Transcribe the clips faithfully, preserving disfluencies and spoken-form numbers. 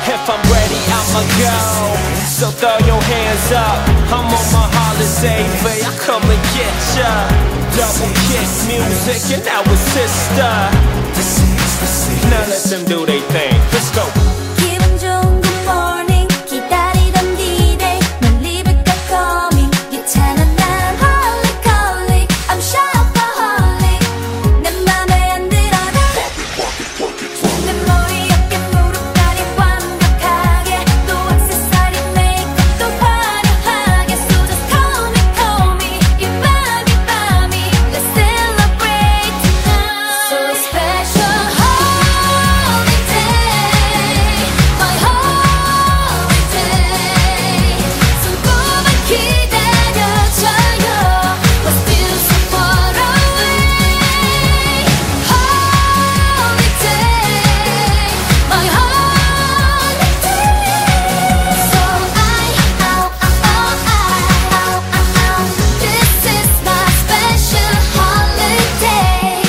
If I'm ready, I'ma go. So throw your hands up. I'm on my holiday, babe. I come and get ya. Double kick music and our sister. Now let them do their thing. Let's go. 기분 좋은 good morning. 기다리던 D-Day. 넌 리베카 coming. 괜찮아 난 holic. I'm shopaholic. 내 맘에 안 들어가. 내 머리 어깨 무릎까지 완벽하게. 또 액세서리 메이크업도 화려하게. So just call me, call me. 이 밤이 밤이. Let's celebrate tonight. So special holiday. My holiday. 손꼽아 기다려줘요. We're still so far away. Holiday. My holiday. So I, ow, ow, ow, ow, ow. This is my special holiday.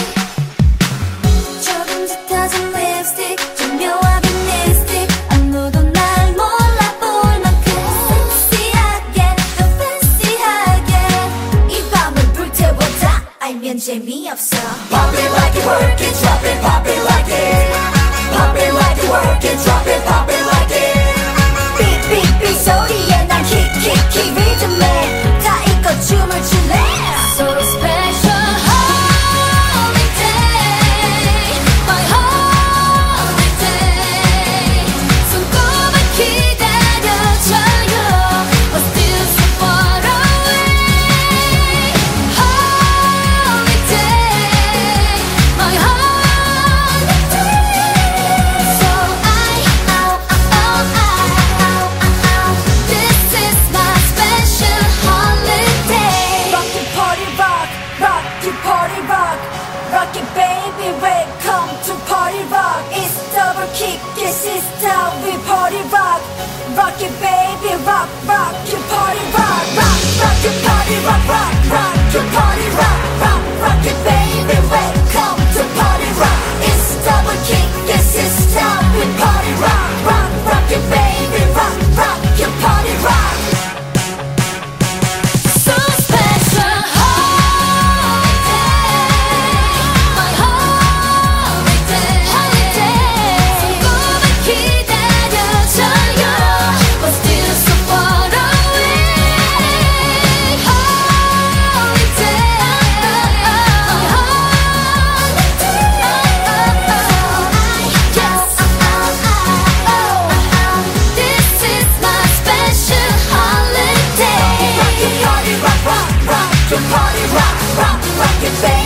조금 짙어진 립스틱 좀 묘한 립스틱 아무도 날 몰라볼 만큼 섹시하게 또 팬시하게 이 밤을 불태워다 알면 재미없어 Pop it like you work it, drop it, pop it like it. Pop it like you work it, drop it, pop it like it. 삐삐삐 소리에 난 킥킥킥 리듬에 다 이거 춤을 출래 So special holiday My holiday 손꼽아 기다려줘요 We're still so far away Holiday My holiday So I, ow, ow, ow, ow, ow. This is my special holiday Rock the party rock, rock the party rock Rock it baby, welcome to party rock It's double kick, this is how we party rock Rock it baby, rock, rock your party rock Rock, rock your party rock, rock, rock your party rock Rock, rock it baby, welcome to party rock It's double kick, this is how we party rock Rock, rock it baby, rock, rock your party rock So special holiday My holiday 손꼽아 기다려줘요 We're still so far away Holiday My holiday This is my special holiday Rock your party, rock, rock, rock your party, rock, rock, rock it, baby.